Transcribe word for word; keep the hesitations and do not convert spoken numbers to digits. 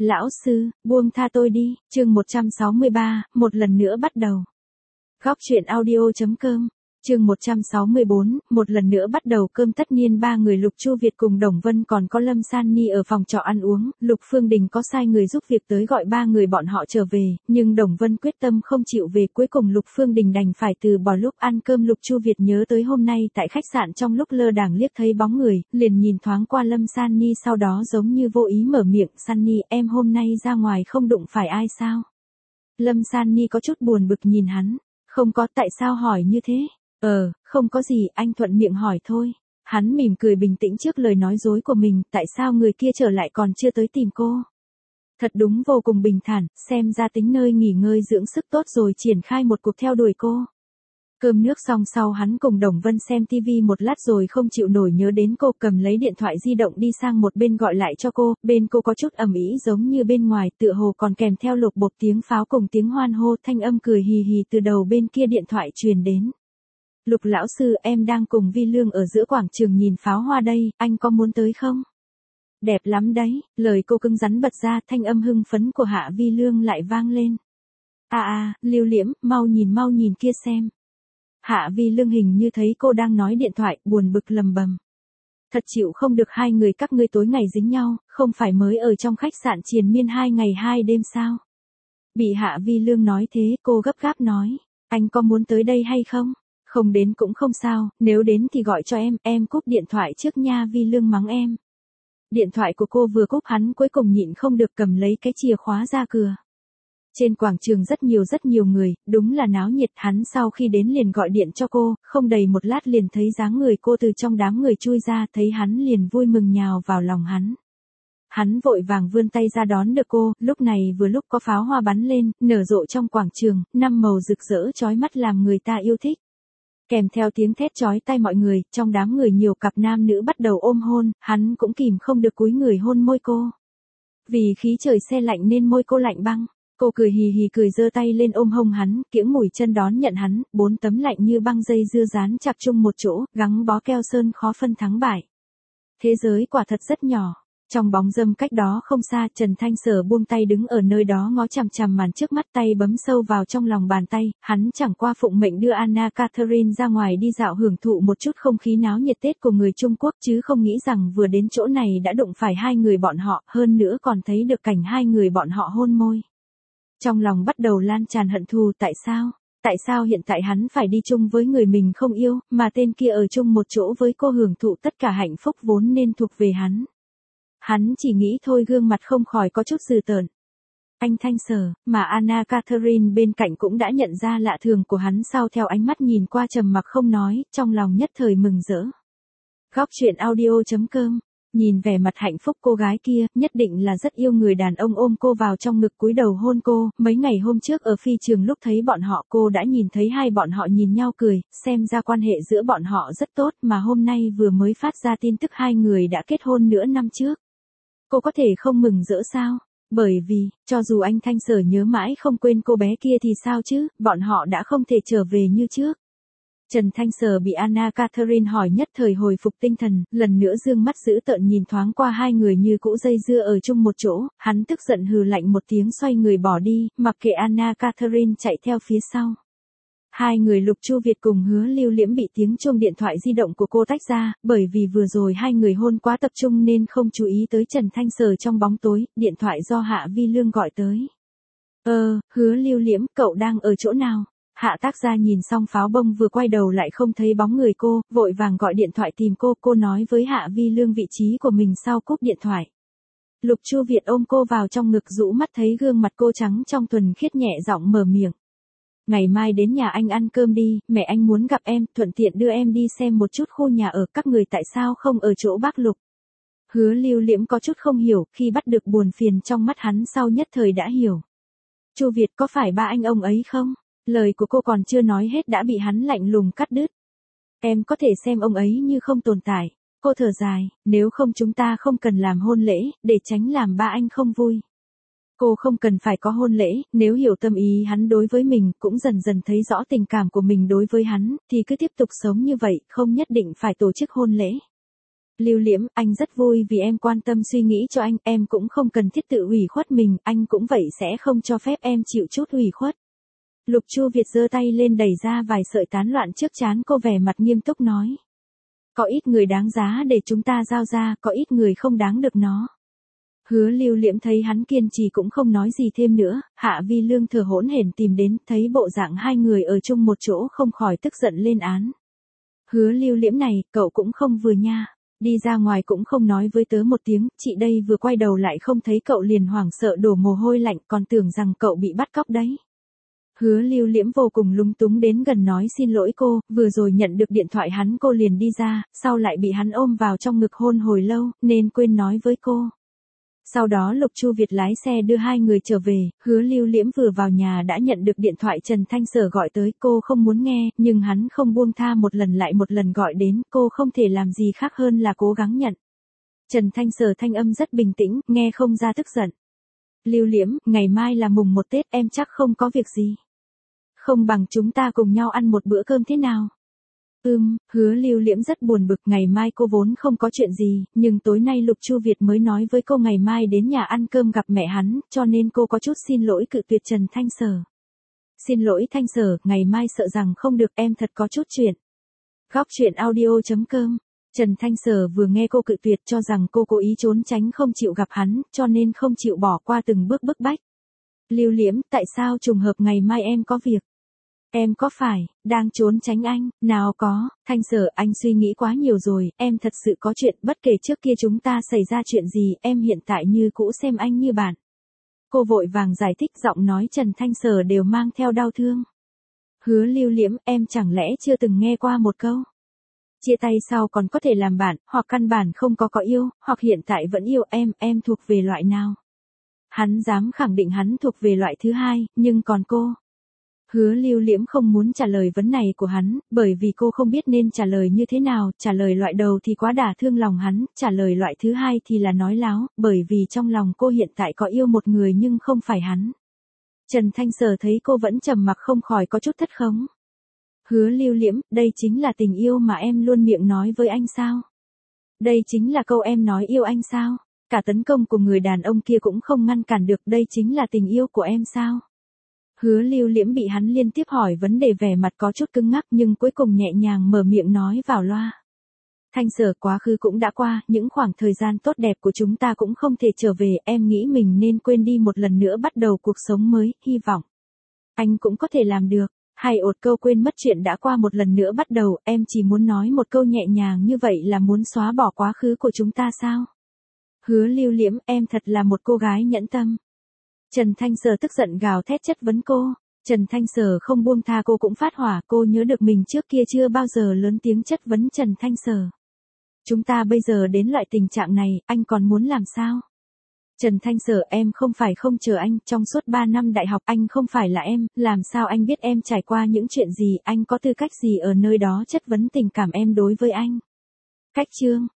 Lão sư, buông tha tôi đi, chương một trăm sáu mươi ba, một lần nữa bắt đầu. Góc truyện audio.com, chương một trăm sáu mươi bốn, một lần nữa bắt đầu cơm tất niên ba người Lục Chu Việt cùng Đồng Vân còn có Lâm San Ni ở phòng trọ ăn uống, Lục Phương Đình có sai người giúp việc tới gọi ba người bọn họ trở về, nhưng Đồng Vân quyết tâm không chịu về, cuối cùng Lục Phương Đình đành phải từ bỏ. Lúc ăn cơm Lục Chu Việt nhớ tới hôm nay tại khách sạn trong lúc lơ đãng liếc thấy bóng người, liền nhìn thoáng qua Lâm San Ni sau đó giống như vô ý mở miệng, San Ni em hôm nay ra ngoài không đụng phải ai sao? Lâm San Ni có chút buồn bực nhìn hắn, không có, tại sao hỏi như thế? Ờ, không có gì, anh thuận miệng hỏi thôi. Hắn mỉm cười bình tĩnh trước lời nói dối của mình, tại sao người kia trở lại còn chưa tới tìm cô? Thật đúng vô cùng bình thản, xem ra tính nơi nghỉ ngơi dưỡng sức tốt rồi triển khai một cuộc theo đuổi cô. Cơm nước xong sau hắn cùng Đồng Vân xem tivi một lát rồi không chịu nổi nhớ đến cô, cầm lấy điện thoại di động đi sang một bên gọi lại cho cô, bên cô có chút ầm ĩ giống như bên ngoài, tựa hồ còn kèm theo lột bột tiếng pháo cùng tiếng hoan hô, thanh âm cười hì hì từ đầu bên kia điện thoại truyền đến. Lục lão sư, em đang cùng Vi Lương ở giữa quảng trường nhìn pháo hoa đây, anh có muốn tới không? Đẹp lắm đấy, lời cô cứng rắn bật ra, thanh âm hưng phấn của Hạ Vi Lương lại vang lên. À à, Lưu Liễm, mau nhìn mau nhìn kia xem. Hạ Vi Lương hình như thấy cô đang nói điện thoại, buồn bực lầm bầm. Thật chịu không được hai người các ngươi tối ngày dính nhau, không phải mới ở trong khách sạn triền miên hai ngày hai đêm sao? Bị Hạ Vi Lương nói thế, cô gấp gáp nói, anh có muốn tới đây hay không? Không đến cũng không sao, nếu đến thì gọi cho em, em cúp điện thoại trước nha. Vi Lương mắng em. Điện thoại của cô vừa cúp hắn cuối cùng nhịn không được cầm lấy cái chìa khóa ra cửa. Trên quảng trường rất nhiều rất nhiều người, đúng là náo nhiệt. Hắn sau khi đến liền gọi điện cho cô, không đầy một lát liền thấy dáng người cô từ trong đám người chui ra, thấy hắn liền vui mừng nhào vào lòng hắn. Hắn vội vàng vươn tay ra đón được cô, lúc này vừa lúc có pháo hoa bắn lên, nở rộ trong quảng trường, năm màu rực rỡ chói mắt làm người ta yêu thích. Kèm theo tiếng thét chói tai mọi người, trong đám người nhiều cặp nam nữ bắt đầu ôm hôn, hắn cũng kìm không được cúi người hôn môi cô. Vì khí trời se lạnh nên môi cô lạnh băng, cô cười hì hì cười giơ tay lên ôm hông hắn, kiễng mũi chân đón nhận hắn, bốn tấm lạnh như băng dây dưa dán chặt chung một chỗ, gắn bó keo sơn khó phân thắng bại. Thế giới quả thật rất nhỏ. Trong bóng râm cách đó không xa, Trần Thanh Sở buông tay đứng ở nơi đó ngó chằm chằm màn trước mắt, tay bấm sâu vào trong lòng bàn tay, hắn chẳng qua phụng mệnh đưa Anna Catherine ra ngoài đi dạo hưởng thụ một chút không khí náo nhiệt Tết của người Trung Quốc, chứ không nghĩ rằng vừa đến chỗ này đã đụng phải hai người bọn họ, hơn nữa còn thấy được cảnh hai người bọn họ hôn môi. Trong lòng bắt đầu lan tràn hận thù, tại sao? Tại sao hiện tại hắn phải đi chung với người mình không yêu, mà tên kia ở chung một chỗ với cô hưởng thụ tất cả hạnh phúc vốn nên thuộc về hắn? Hắn chỉ nghĩ thôi, gương mặt không khỏi có chút dừ tợn. Anh Thanh Sở, mà Anna Catherine bên cạnh cũng đã nhận ra lạ thường của hắn, sau theo ánh mắt nhìn qua trầm mặc không nói, trong lòng nhất thời mừng rỡ. Góc truyện audio.com, nhìn vẻ mặt hạnh phúc cô gái kia, nhất định là rất yêu người đàn ông ôm cô vào trong ngực cúi đầu hôn cô. Mấy ngày hôm trước ở phi trường lúc thấy bọn họ, cô đã nhìn thấy hai bọn họ nhìn nhau cười, xem ra quan hệ giữa bọn họ rất tốt, mà hôm nay vừa mới phát ra tin tức hai người đã kết hôn nửa năm trước. Cô có thể không mừng rỡ sao? Bởi vì, cho dù anh Thanh Sở nhớ mãi không quên cô bé kia thì sao chứ, bọn họ đã không thể trở về như trước. Trần Thanh Sở bị Anna Catherine hỏi nhất thời hồi phục tinh thần, lần nữa dương mắt dữ tợn nhìn thoáng qua hai người như cũ dây dưa ở chung một chỗ, hắn tức giận hừ lạnh một tiếng xoay người bỏ đi, mặc kệ Anna Catherine chạy theo phía sau. Hai người Lục Chu Việt cùng Hứa Lưu Liễm bị tiếng chuông điện thoại di động của cô tách ra, bởi vì vừa rồi hai người hôn quá tập trung nên không chú ý tới Trần Thanh Sở trong bóng tối, điện thoại do Hạ Vi Lương gọi tới. Ờ, Hứa Lưu Liễm, cậu đang ở chỗ nào? Hạ tác gia nhìn xong pháo bông vừa quay đầu lại không thấy bóng người cô, vội vàng gọi điện thoại tìm cô, cô nói với Hạ Vi Lương vị trí của mình sau cúp điện thoại. Lục Chu Việt ôm cô vào trong ngực rũ mắt thấy gương mặt cô trắng trong thuần khiết nhẹ giọng mở miệng. Ngày mai đến nhà anh ăn cơm đi, mẹ anh muốn gặp em, thuận tiện đưa em đi xem một chút khu nhà ở, các người tại sao không ở chỗ bác Lục? Hứa Lưu Liễm có chút không hiểu, khi bắt được buồn phiền trong mắt hắn sau nhất thời đã hiểu. Chu Việt có phải ba anh ông ấy không? Lời của cô còn chưa nói hết đã bị hắn lạnh lùng cắt đứt. Em có thể xem ông ấy như không tồn tại. Cô thở dài, nếu không chúng ta không cần làm hôn lễ, để tránh làm ba anh không vui. Cô không cần phải có hôn lễ, nếu hiểu tâm ý hắn đối với mình, cũng dần dần thấy rõ tình cảm của mình đối với hắn, thì cứ tiếp tục sống như vậy, không nhất định phải tổ chức hôn lễ. Lưu Liễm, anh rất vui vì em quan tâm suy nghĩ cho anh, em cũng không cần thiết tự ủy khuất mình, anh cũng vậy sẽ không cho phép em chịu chút ủy khuất. Lục Chu Việt giơ tay lên đẩy ra vài sợi tán loạn trước trán cô, vẻ mặt nghiêm túc nói. Có ít người đáng giá để chúng ta giao ra, có ít người không đáng được nó. Hứa Lưu Liễm thấy hắn kiên trì cũng không nói gì thêm nữa, Hạ Vi Lương thở hổn hển tìm đến, thấy bộ dạng hai người ở chung một chỗ không khỏi tức giận lên án. Hứa Lưu Liễm này, cậu cũng không vừa nha. Đi ra ngoài cũng không nói với tớ một tiếng, chị đây vừa quay đầu lại không thấy cậu liền hoảng sợ đổ mồ hôi lạnh, còn tưởng rằng cậu bị bắt cóc đấy. Hứa Lưu Liễm vô cùng lúng túng đến gần nói xin lỗi cô, vừa rồi nhận được điện thoại hắn cô liền đi ra, sau lại bị hắn ôm vào trong ngực hôn hồi lâu, nên quên nói với cô. Sau đó Lục Chu Việt lái xe đưa hai người trở về, Hứa Lưu Liễm vừa vào nhà đã nhận được điện thoại Trần Thanh Sở gọi tới, cô không muốn nghe, nhưng hắn không buông tha một lần lại một lần gọi đến, cô không thể làm gì khác hơn là cố gắng nhận. Trần Thanh Sở thanh âm rất bình tĩnh, nghe không ra tức giận. Lưu Liễm, ngày mai là mùng một Tết, em chắc không có việc gì. Không bằng chúng ta cùng nhau ăn một bữa cơm thế nào? Ừm, Hứa Lưu Liễm rất buồn bực, ngày mai cô vốn không có chuyện gì, nhưng tối nay Lục Chu Việt mới nói với cô ngày mai đến nhà ăn cơm gặp mẹ hắn, cho nên cô có chút xin lỗi cự tuyệt Trần Thanh Sở. Xin lỗi Thanh Sở, ngày mai sợ rằng không được, em thật có chút chuyện. Góc truyện audio chấm com. Trần Thanh Sở vừa nghe cô cự tuyệt cho rằng cô cố ý trốn tránh không chịu gặp hắn, cho nên không chịu bỏ qua từng bước bức bách. Lưu Liễm, tại sao trùng hợp ngày mai em có việc? Em có phải, đang trốn tránh anh, nào có, Thanh Sở, anh suy nghĩ quá nhiều rồi, em thật sự có chuyện, bất kể trước kia chúng ta xảy ra chuyện gì, em hiện tại như cũ xem anh như bạn. Cô vội vàng giải thích, giọng nói Trần Thanh Sở đều mang theo đau thương. Hứa Lưu Liễm, em chẳng lẽ chưa từng nghe qua một câu? Chia tay sau còn có thể làm bạn, hoặc căn bản không có có yêu, hoặc hiện tại vẫn yêu em, em thuộc về loại nào? Hắn dám khẳng định hắn thuộc về loại thứ hai, nhưng còn cô? Hứa Lưu Liễm không muốn trả lời vấn này của hắn, bởi vì cô không biết nên trả lời như thế nào, trả lời loại đầu thì quá đả thương lòng hắn, trả lời loại thứ hai thì là nói láo, bởi vì trong lòng cô hiện tại có yêu một người nhưng không phải hắn. Trần Thanh Sở thấy cô vẫn trầm mặc không khỏi có chút thất khống. Hứa Lưu Liễm, đây chính là tình yêu mà em luôn miệng nói với anh sao? Đây chính là câu em nói yêu anh sao? Cả tấn công của người đàn ông kia cũng không ngăn cản được, đây chính là tình yêu của em sao? Hứa Lưu Liễm bị hắn liên tiếp hỏi vấn đề vẻ mặt có chút cứng ngắc nhưng cuối cùng nhẹ nhàng mở miệng nói vào loa. Thanh Sở, quá khứ cũng đã qua, những khoảng thời gian tốt đẹp của chúng ta cũng không thể trở về, em nghĩ mình nên quên đi một lần nữa bắt đầu cuộc sống mới, hy vọng anh cũng có thể làm được. Hay ột câu quên mất chuyện đã qua một lần nữa bắt đầu, em chỉ muốn nói một câu nhẹ nhàng như vậy là muốn xóa bỏ quá khứ của chúng ta sao? Hứa Lưu Liễm, em thật là một cô gái nhẫn tâm. Trần Thanh Sở tức giận gào thét chất vấn cô. Trần Thanh Sở không buông tha, cô cũng phát hỏa, cô nhớ được mình trước kia chưa bao giờ lớn tiếng chất vấn Trần Thanh Sở. Chúng ta bây giờ đến loại tình trạng này, anh còn muốn làm sao? Trần Thanh Sở, em không phải không chờ anh, trong suốt ba năm đại học anh không phải là em, làm sao anh biết em trải qua những chuyện gì, anh có tư cách gì ở nơi đó chất vấn tình cảm em đối với anh? Cách chương.